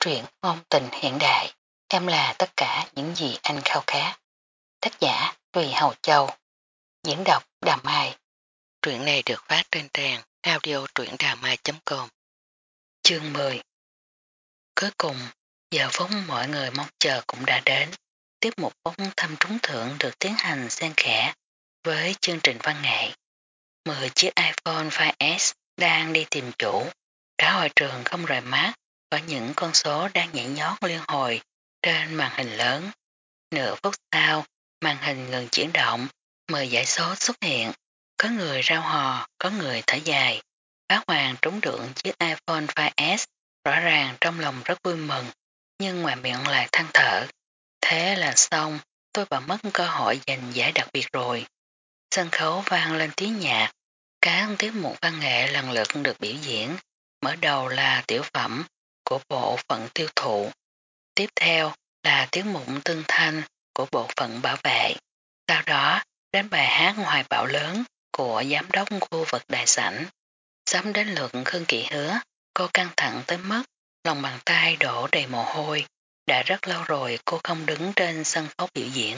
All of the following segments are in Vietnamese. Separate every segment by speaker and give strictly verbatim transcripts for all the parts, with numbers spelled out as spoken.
Speaker 1: Truyện ngôn tình hiện đại, em là tất cả những gì anh khao khát. Tác giả Tùy Hầu Châu, diễn đọc Đà Mai. Truyện này được phát trên trang audio truyệnđàmai chấm com. Chương mười. Cuối cùng, giờ phút mọi người mong chờ cũng đã đến. Tiếp mục bóng thăm trúng thưởng được tiến hành xen kẽ với chương trình văn nghệ. mười chiếc iPhone năm S đang đi tìm chủ. Cả hội trường không rời mắt, có những con số đang nhảy nhót liên hồi trên màn hình lớn. Nửa phút sau, màn hình ngừng chuyển động, mười dãy số xuất hiện. Có người rao hò, có người thở dài. Bác Hoàng trúng được chiếc iPhone năm S, rõ ràng trong lòng rất vui mừng, nhưng ngoài miệng lại than thở. Thế là xong, tôi đã mất cơ hội giành giải đặc biệt rồi. Sân khấu vang lên tiếng nhạc, các tiết mục văn nghệ lần lượt được biểu diễn. Mở đầu là tiểu phẩm của bộ phận tiêu thụ. Tiếp theo là tiết mục tương thanh của bộ phận bảo vệ. Sau đó đến bài hát hoài bão lớn của giám đốc khu vực đại sảnh. Sắm đến lượt Khương Kỵ Hứa, cô căng thẳng tới mức lòng bàn tay đổ đầy mồ hôi. Đã rất lâu rồi cô không đứng trên sân khấu biểu diễn.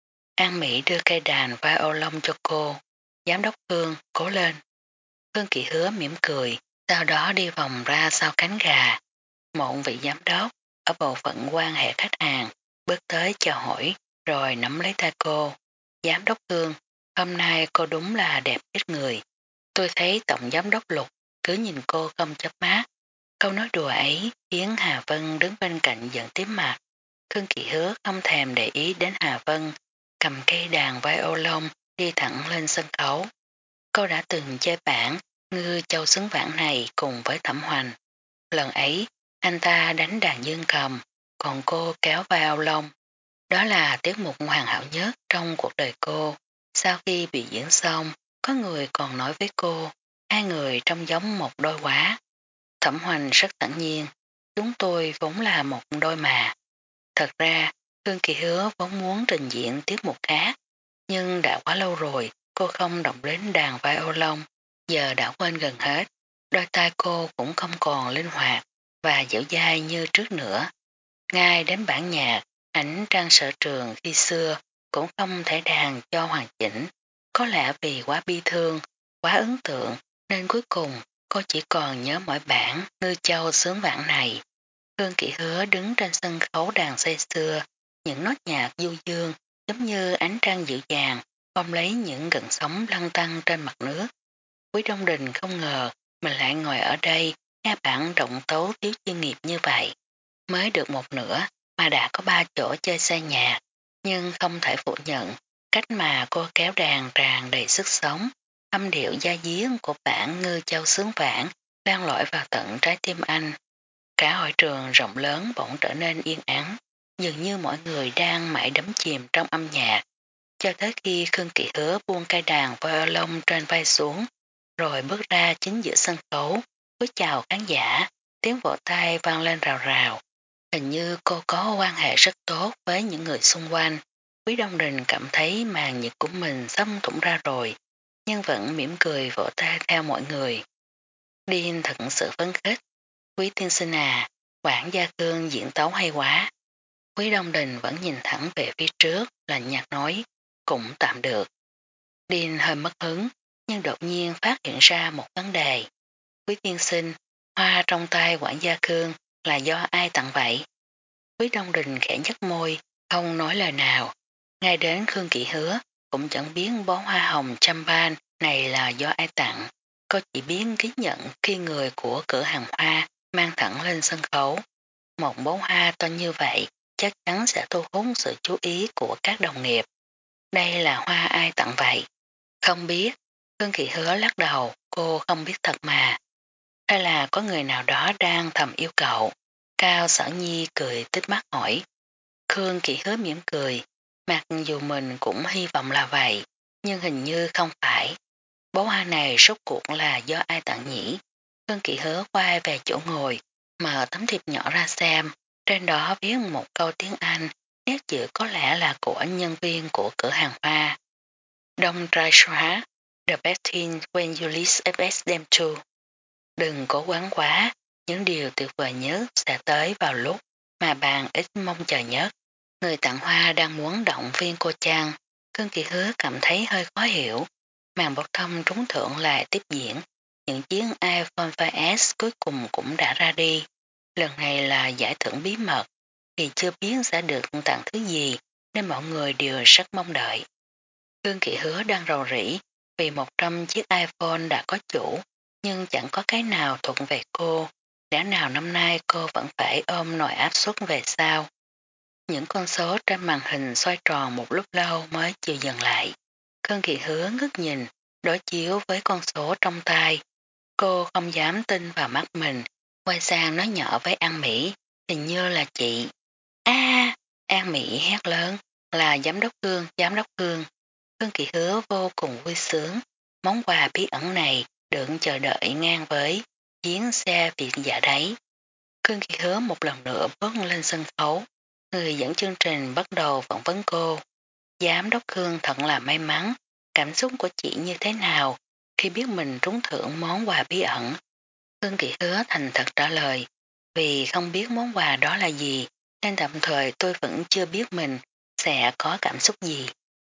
Speaker 1: An Mỹ đưa cây đàn vai ô lông cho cô. Giám đốc Khương, cố lên. Khương Kỵ Hứa mỉm cười, sau đó đi vòng ra sau cánh gà. Một vị giám đốc ở bộ phận quan hệ khách hàng bước tới chào hỏi rồi nắm lấy tay cô. Giám đốc Khương, hôm nay cô đúng là đẹp chết người. Tôi thấy tổng giám đốc Lục cứ nhìn cô không chớp mắt. Câu nói đùa ấy khiến Hà Vân đứng bên cạnh giận tím mặt. Khương Kỵ Hứa không thèm để ý đến Hà Vân, cầm cây đàn vai ô lông đi thẳng lên sân khấu. Cô đã từng chơi bản Ngư Châu Xứng Vãn này cùng với Thẩm Hoành. Lần ấy, anh ta đánh đàn dương cầm, còn cô kéo vai ô lông. Đó là tiết mục hoàn hảo nhất trong cuộc đời cô. Sau khi bị diễn xong, có người còn nói với cô, hai người trông giống một đôi quá. Thẩm Hoành rất thẳng nhiên, chúng tôi vốn là một đôi mà. Thật ra, Khương Kỳ Hứa vốn muốn trình diễn tiết mục khác, nhưng đã quá lâu rồi cô không động đến đàn vai ô lông, giờ đã quên gần hết. Đôi tay cô cũng không còn linh hoạt và dẻo dai như trước nữa. Ngay đến bản nhạc, ảnh Trang Sở Trường khi xưa cũng không thể đàn cho hoàn chỉnh. Có lẽ vì quá bi thương, quá ấn tượng nên cuối cùng cô chỉ còn nhớ mỗi bản Ngư Châu Sướng Vãn này. Khương Kỵ Hứa đứng trên sân khấu đàn say xưa, những nốt nhạc du dương giống như ánh trăng dịu dàng ôm lấy những gợn sóng lăn tăn trên mặt nước. Quý Đông Đình không ngờ mình lại ngồi ở đây nghe bản động tấu thiếu chuyên nghiệp như vậy. Mới được một nửa mà đã có ba chỗ chơi xe nhạc, nhưng không thể phủ nhận cách mà cô kéo đàn tràn đầy sức sống, âm điệu da diến của bản Ngư Châu Sướng Vãn đang lội vào tận trái tim anh. Cả hội trường rộng lớn bỗng trở nên yên ắng, dường như mọi người đang mãi đắm chìm trong âm nhạc, cho tới khi Khương Kỵ Hứa buông cây đàn violon trên vai xuống, rồi bước ra chính giữa sân khấu, cúi chào khán giả, tiếng vỗ tay vang lên rào rào. Hình như cô có quan hệ rất tốt với những người xung quanh. Quý Đông Đình cảm thấy màn nhịp của mình sắp thủng ra rồi, nhưng vẫn mỉm cười vỗ tay theo mọi người. Điên thật sự phấn khích. Quý tiên sinh à, Quản Gia Cương diễn tấu hay quá. Quý Đông Đình vẫn nhìn thẳng về phía trước, lạnh nhạt nói, cũng tạm được. Điên hơi mất hứng, nhưng đột nhiên phát hiện ra một vấn đề. Quý tiên sinh, hoa trong tay Quản Gia Cương là do ai tặng vậy? Quý Đông Đình khẽ nhếch môi, không nói lời nào. Ngay đến Khương Kỵ Hứa cũng chẳng biết bó hoa hồng champagne này là do ai tặng. Cô chỉ biết ghi nhận khi người của cửa hàng hoa mang thẳng lên sân khấu. Một bó hoa to như vậy chắc chắn sẽ thu hút sự chú ý của các đồng nghiệp. Đây là hoa ai tặng vậy? Không biết. Khương Kỵ Hứa lắc đầu, cô không biết thật mà. Hay là có người nào đó đang thầm yêu cậu? Cao Sở Nhi cười tích mắt hỏi. Khương Kỵ Hứa mỉm cười, mặc dù mình cũng hy vọng là vậy, nhưng hình như không phải. Bó hoa này rốt cuộc là do ai tặng nhỉ? Khương Kỵ Hứa quay về chỗ ngồi, mở tấm thiệp nhỏ ra xem, trên đó viết một câu tiếng Anh, nét chữ có lẽ là của nhân viên của cửa hàng hoa. Don't try so hard, the best thing when you least expect them to. Đừng cố gắng quá, những điều tuyệt vời nhất sẽ tới vào lúc mà bạn ít mong chờ nhất. Người tặng hoa đang muốn động viên cô chăng, Cương Kỳ Hứa cảm thấy hơi khó hiểu. Màn bốc thăm trúng thưởng lại tiếp diễn, những chiếc iPhone năm S cuối cùng cũng đã ra đi. Lần này là giải thưởng bí mật, thì chưa biết sẽ được tặng thứ gì nên mọi người đều rất mong đợi. Cương Kỳ Hứa đang rầu rĩ vì một trăm chiếc iPhone đã có chủ, nhưng chẳng có cái nào thuộc về cô. Lẽ nào năm nay cô vẫn phải ôm nồi áp suất về sao? Những con số trên màn hình xoay tròn một lúc lâu mới chịu dừng lại. Cương Kỳ Hứa ngước nhìn, đối chiếu với con số trong tay. Cô không dám tin vào mắt mình, quay sang nói nhỏ với An Mỹ, hình như là chị. A, An Mỹ hét lớn, là giám đốc Cương, giám đốc Cương. Cương Kỳ Hứa vô cùng vui sướng, món quà bí ẩn này được chờ đợi ngang với chuyến xe viện giả đấy. Cương Kỳ Hứa một lần nữa bước lên sân khấu, người dẫn chương trình bắt đầu phỏng vấn cô. Giám đốc Cương thật là may mắn, cảm xúc của chị như thế nào khi biết mình trúng thưởng món quà bí ẩn? Cương Kỳ Hứa thành thật trả lời, vì không biết món quà đó là gì, nên tạm thời tôi vẫn chưa biết mình sẽ có cảm xúc gì.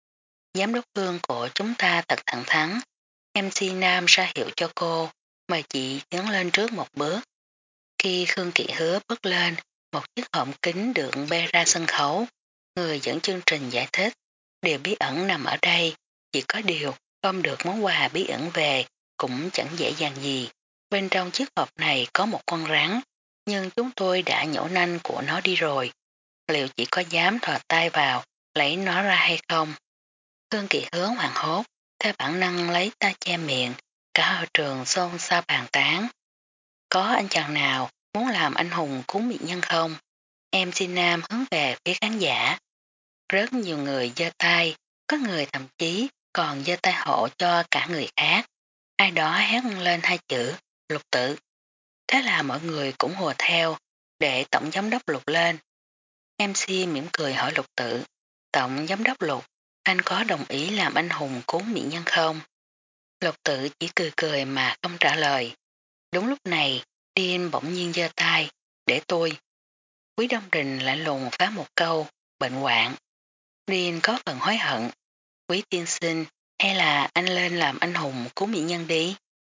Speaker 1: Giám đốc Cương của chúng ta thật thẳng thắn, em xê Nam ra hiệu cho cô, mời chị tiến lên trước một bước. Khi Khương Kỳ Hứa bước lên, một chiếc hộp kính được bê ra sân khấu, người dẫn chương trình giải thích, điều bí ẩn nằm ở đây, chỉ có điều ôm được món quà bí ẩn về cũng chẳng dễ dàng gì. Bên trong chiếc hộp này có một con rắn, nhưng chúng tôi đã nhổ nanh của nó đi rồi. Liệu chỉ có dám thò tay vào, lấy nó ra hay không? Khương Kỳ Hứa hoảng hốt, theo bản năng lấy tay che miệng, cả hội trường xôn xao bàn tán. Có anh chàng nào muốn làm anh hùng cứu mỹ nhân không? Em xin Nam hướng về phía khán giả. Rất nhiều người giơ tay, có người thậm chí còn giơ tay hộ cho cả người khác. Ai đó hét lên hai chữ, Lục Tự. Thế là mọi người cũng hùa theo, để tổng giám đốc Lục lên. em xê mỉm cười hỏi Lục Tự, tổng giám đốc Lục, anh có đồng ý làm anh hùng cứu mỹ nhân không? Lục Tự chỉ cười cười mà không trả lời. Đúng lúc này, Điên bỗng nhiên giơ tay, để tôi. Quý Đông Đình lại lùng phá một câu, bệnh hoạn. Điên có phần hối hận. Quý tiên sinh, hay là anh lên làm anh hùng cứu mỹ nhân đi?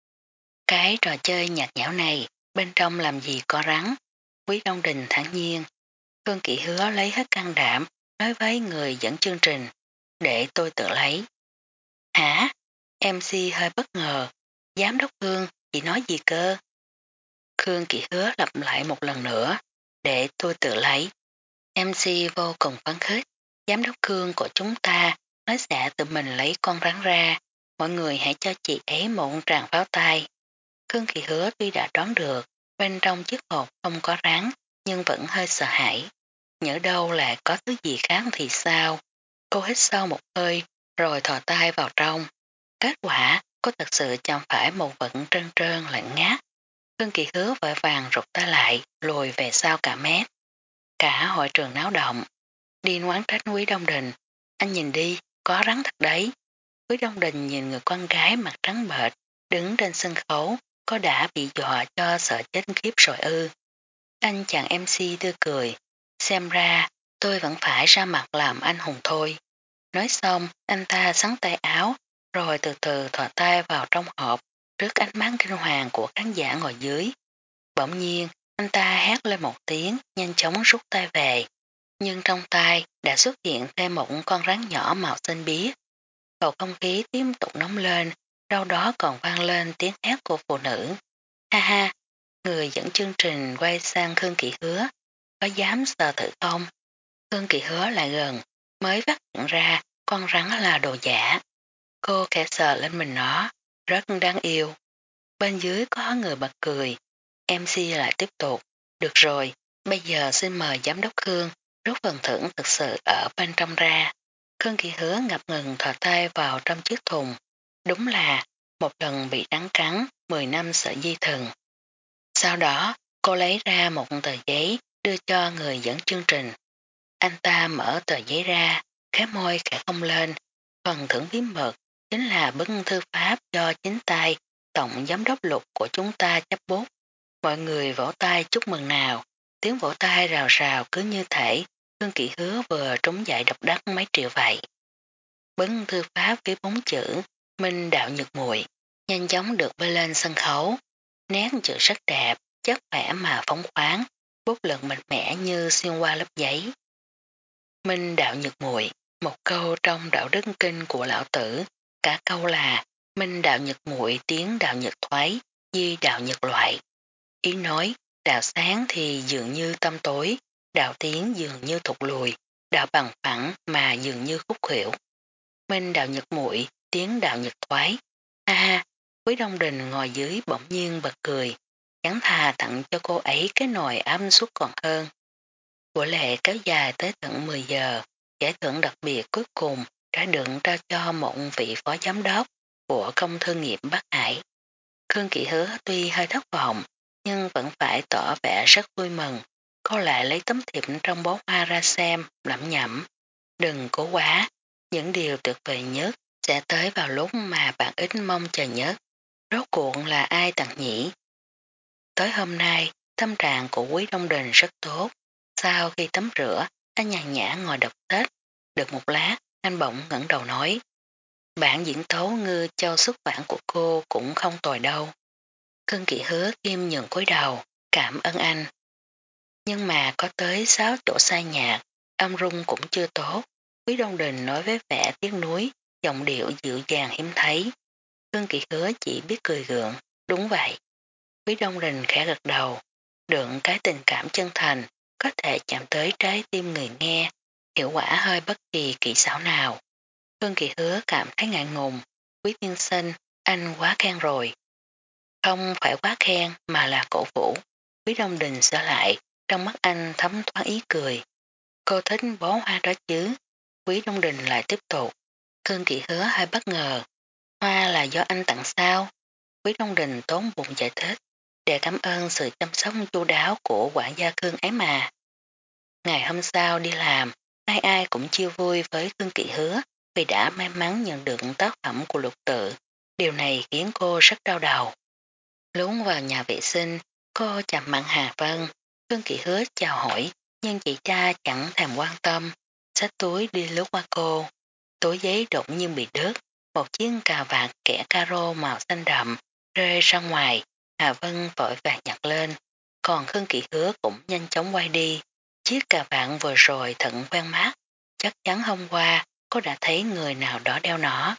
Speaker 1: Cái trò chơi nhạt nhẽo này, bên trong làm gì có rắn? Quý Đông Đình thản nhiên. Phương Kỵ Hứa lấy hết can đảm, nói với người dẫn chương trình, để tôi tự lấy. Hả? em xê hơi bất ngờ. Giám đốc Hương, chị nói gì cơ? Khương Kỵ Hứa lặp lại một lần nữa, để tôi tự lấy. em xê vô cùng phấn khích, giám đốc Khương của chúng ta nói sẽ tự mình lấy con rắn ra, mọi người hãy cho chị ấy một tràng pháo tay. Khương Kỵ Hứa tuy đã đoán được, bên trong chiếc hộp không có rắn, nhưng vẫn hơi sợ hãi. Nhỡ đâu là có thứ gì khác thì sao? Cô hít sâu một hơi, rồi thò tay vào trong. Kết quả, cô thật sự chẳng phải một vật trơn trơn lạnh ngát. Khương Kỳ Hứa vội vàng rụt tay lại, lùi về sau cả mét. Cả hội trường náo động. Điên oán trách Quý Đông Đình. Anh nhìn đi, có rắn thật đấy. Quý Đông Đình nhìn người con gái mặt trắng bệch, đứng trên sân khấu, có đã bị dọa cho sợ chết khiếp rồi ư. Anh chàng em xê tươi cười. Xem ra, tôi vẫn phải ra mặt làm anh hùng thôi. Nói xong, anh ta sắn tay áo, rồi từ từ thò tay vào trong hộp, trước ánh mắt kinh hoàng của khán giả ngồi dưới. Bỗng nhiên, anh ta hét lên một tiếng, nhanh chóng rút tay về. Nhưng trong tay đã xuất hiện thêm một con rắn nhỏ màu xanh biếc. Bầu không khí tiếp tục nóng lên, đâu đó còn vang lên tiếng hét của phụ nữ. Ha ha, người dẫn chương trình quay sang Khương Kỵ Hứa. Có dám sờ thử không? Khương Kỵ Hứa lại gần, mới phát hiện ra con rắn là đồ giả. Cô khẽ sờ lên mình nó, rất đáng yêu. Bên dưới có người bật cười. em xê lại tiếp tục. Được rồi, bây giờ xin mời giám đốc Khương rút phần thưởng thực sự ở bên trong ra. Khương Kỳ Hứa ngập ngừng thò tay vào trong chiếc thùng. Đúng là một lần bị rắn cắn, mười năm sợi dây thừng. Sau đó, cô lấy ra một tờ giấy đưa cho người dẫn chương trình. Anh ta mở tờ giấy ra, khẽ môi khẽ không lên. Phần thưởng bí mật chính là bức thư pháp cho chính tay tổng giám đốc Lục của chúng ta chấp bút. Mọi người vỗ tay chúc mừng nào, tiếng vỗ tay rào rào cứ như thể Khương Kỵ Hứa vừa trúng giải độc đắc mấy triệu vậy. Bấn thư pháp với bốn chữ Minh Đạo Nhược Muội nhanh chóng được bơi lên sân khấu, nét chữ rất đẹp, chất khỏe mà phóng khoáng, bút lực mạnh mẽ như xuyên qua lớp giấy. Minh Đạo Nhược Muội, một câu trong đạo đức kinh của lão tử, cả câu là Minh Đạo Nhược Muội, tiếng đạo nhật thoái, di đạo nhật loại. Ý nói, đạo sáng thì dường như tâm tối, đạo tiến dường như thụt lùi, đạo bằng phẳng mà dường như khúc khỉu. Minh đạo nhật muội, tiếng đạo nhật thoái. Ha ha, Quý Đông Đình ngồi dưới bỗng nhiên bật cười, chẳng thà tặng cho cô ấy cái nồi ấm suốt còn hơn. Buổi lễ kéo dài tới tận mười giờ, giải thưởng đặc biệt cuối cùng đã được trao cho một vị phó giám đốc của công thương nghiệp Bắc Hải. Khương Kỵ Hứa tuy hơi thất vọng, nhưng vẫn phải tỏ vẻ rất vui mừng. Cô lại lấy tấm thiệp trong bó hoa ra xem, lẩm nhẩm. Đừng cố quá, những điều tuyệt vời nhất sẽ tới vào lúc mà bạn ít mong chờ nhất. Rốt cuộc là ai tặng nhỉ? Tới hôm nay, tâm trạng của Quý Đông Đình rất tốt. Sau khi tắm rửa, anh nhàn nhã ngồi đọc sách. Được một lát, anh bỗng ngẩng đầu nói. Bản diễn tấu ngư châu xuất bản của cô cũng không tồi đâu. Khương Kỵ Hứa kim nhường cúi đầu, cảm ơn anh. Nhưng mà có tới sáu chỗ sai nhạc, âm rung cũng chưa tốt. Quý Đông Đình nói với vẻ tiếc nuối, giọng điệu dịu dàng hiếm thấy. Khương Kỵ Hứa chỉ biết cười gượng, đúng vậy. Quý Đông Đình khẽ gật đầu, đựng cái tình cảm chân thành, có thể chạm tới trái tim người nghe, hiệu quả hơi bất kỳ kỹ xảo nào. Khương Kỵ Hứa cảm thấy ngại ngùng, Quý tiên sinh, anh quá khen rồi. Không phải quá khen mà là cổ vũ. Quý Đông Đình sửa lại, trong mắt anh thấm thoáng ý cười. Cô thích bó hoa đó chứ? Quý Đông Đình lại tiếp tục. Khương Kỵ Hứa hơi bất ngờ. Hoa là do anh tặng sao? Quý Đông Đình tốn bụng giải thích, để cảm ơn sự chăm sóc chu đáo của quản gia Khương ấy mà. Ngày hôm sau đi làm, ai ai cũng chiêu vui với Khương Kỵ Hứa vì đã may mắn nhận được tác phẩm của Lục Tự. Điều này khiến cô rất đau đầu. Lún vào nhà vệ sinh, cô chạm mặt Hà Vân. Khương Kỵ Hứa chào hỏi, nhưng chị cha chẳng thèm quan tâm. Xách túi đi lướt qua cô. Túi giấy đột nhiên bị đứt. Một chiếc cà vạt kẻ caro màu xanh đậm rơi ra ngoài. Hà Vân vội vàng nhặt lên. Còn Khương Kỵ Hứa cũng nhanh chóng quay đi. Chiếc cà vạt vừa rồi thận quen mắt. Chắc chắn hôm qua cô đã thấy người nào đó đeo nó.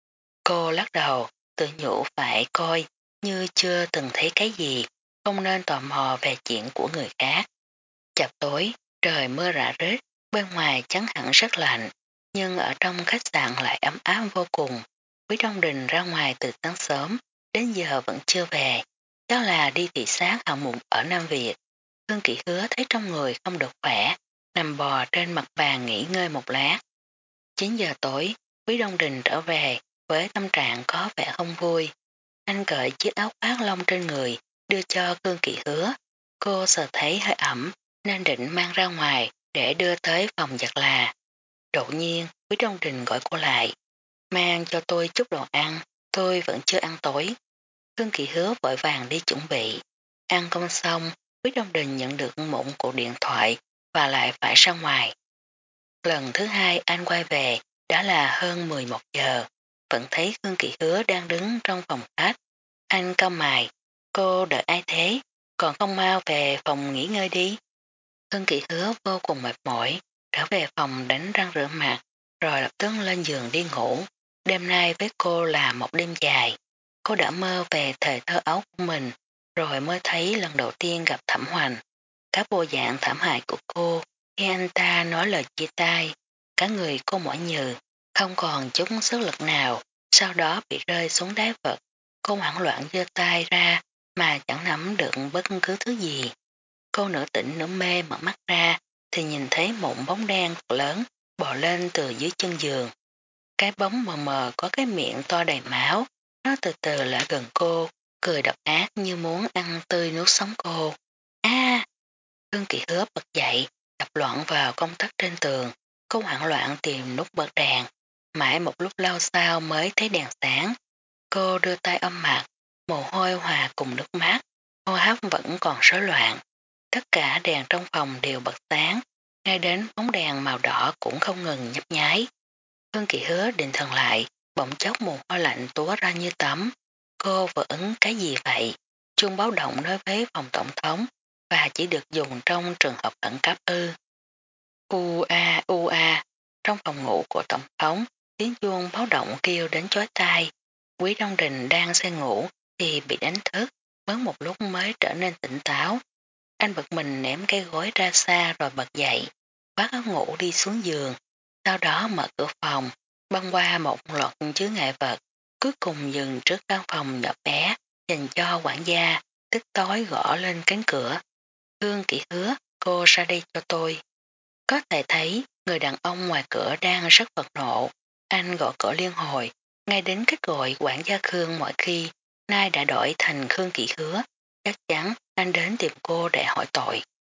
Speaker 1: Cô lắc đầu, tự nhủ phải coi như chưa từng thấy cái gì, không nên tò mò về chuyện của người khác. Chập tối, trời mưa rã rít, bên ngoài chắn hẳn rất lạnh, nhưng ở trong khách sạn lại ấm áp vô cùng. Quý Đông Đình ra ngoài từ sáng sớm, đến giờ vẫn chưa về, chắc là đi thị sát hạng mục ở Nam Việt. Khương Kỵ Hứa thấy trong người không được khỏe, nằm bò trên mặt bàn nghỉ ngơi một lát. chín giờ tối, Quý Đông Đình trở về với tâm trạng có vẻ không vui. Anh cởi chiếc áo khoác lông trên người, đưa cho Khương Kỵ Hứa. Cô sợ thấy hơi ẩm, nên định mang ra ngoài để đưa tới phòng giặt là. Đột nhiên, Quý Đông Đình gọi cô lại. Mang cho tôi chút đồ ăn, tôi vẫn chưa ăn tối. Khương Kỵ Hứa vội vàng đi chuẩn bị. Ăn cơm xong, Quý Đông Đình nhận được một cuộc điện thoại và lại phải ra ngoài. Lần thứ hai anh quay về, đã là hơn mười một giờ. Vẫn thấy Khương Kỵ Hứa đang đứng trong phòng khách. Anh cau mày, cô đợi ai thế, còn không mau về phòng nghỉ ngơi đi. Khương Kỵ Hứa vô cùng mệt mỏi, trở về phòng đánh răng rửa mặt, rồi lập tức lên giường đi ngủ. Đêm nay với cô là một đêm dài. Cô đã mơ về thời thơ ấu của mình, rồi mới thấy lần đầu tiên gặp Thẩm Hoành. Các bộ dạng thảm hại của cô khi anh ta nói lời chia tay, cả người cô mỏi nhừ, không còn chút sức lực nào, sau đó bị rơi xuống đáy vực. Cô hoảng loạn giơ tay ra mà chẳng nắm được bất cứ thứ gì. Cô nửa tỉnh nửa mê mở mắt ra thì nhìn thấy một bóng đen lớn bò lên từ dưới chân giường. Cái bóng mờ mờ có cái miệng to đầy máu, nó từ từ lại gần cô, cười độc ác như muốn ăn tươi nuốt sống cô. A! Khương Kỵ Hứa bật dậy, đập loạn vào công tắc trên tường. Cô hoảng loạn tìm nút bật đèn, mãi một lúc lâu sau mới thấy đèn sáng. Cô đưa tay ôm mặt, mồ hôi hòa cùng nước mắt, hô hấp vẫn còn rối loạn. Tất cả đèn trong phòng đều bật sáng, ngay đến bóng đèn màu đỏ cũng không ngừng nhấp nháy. Hương Kỳ Hứa định thần lại, bỗng chốc mồ hôi lạnh túa ra như tắm. Cô vừa ứng cái gì vậy? Chuông báo động nói với phòng tổng thống và chỉ được dùng trong trường hợp khẩn cấp ư. U a u a, trong phòng ngủ của tổng thống, tiếng chuông báo động kêu đến chói tai. Quý Đông Đình đang say ngủ thì bị đánh thức, mất một lúc mới trở nên tỉnh táo. Anh bật mình ném cái gối ra xa rồi bật dậy, vác áo ngủ đi xuống giường, sau đó mở cửa phòng, băng qua một loạt chứa ngại vật, cuối cùng dừng trước căn phòng nhỏ bé dành cho quản gia, tức tối gõ lên cánh cửa. Hương Kỷ Hứa, cô ra đây cho tôi. Có thể thấy người đàn ông ngoài cửa đang rất bật nộ. Anh gõ cửa liên hồi, ngay đến cách gọi quản gia Khương mọi khi nay đã đổi thành Khương Kỷ Hứa. Chắc chắn anh đến tìm cô để hỏi tội.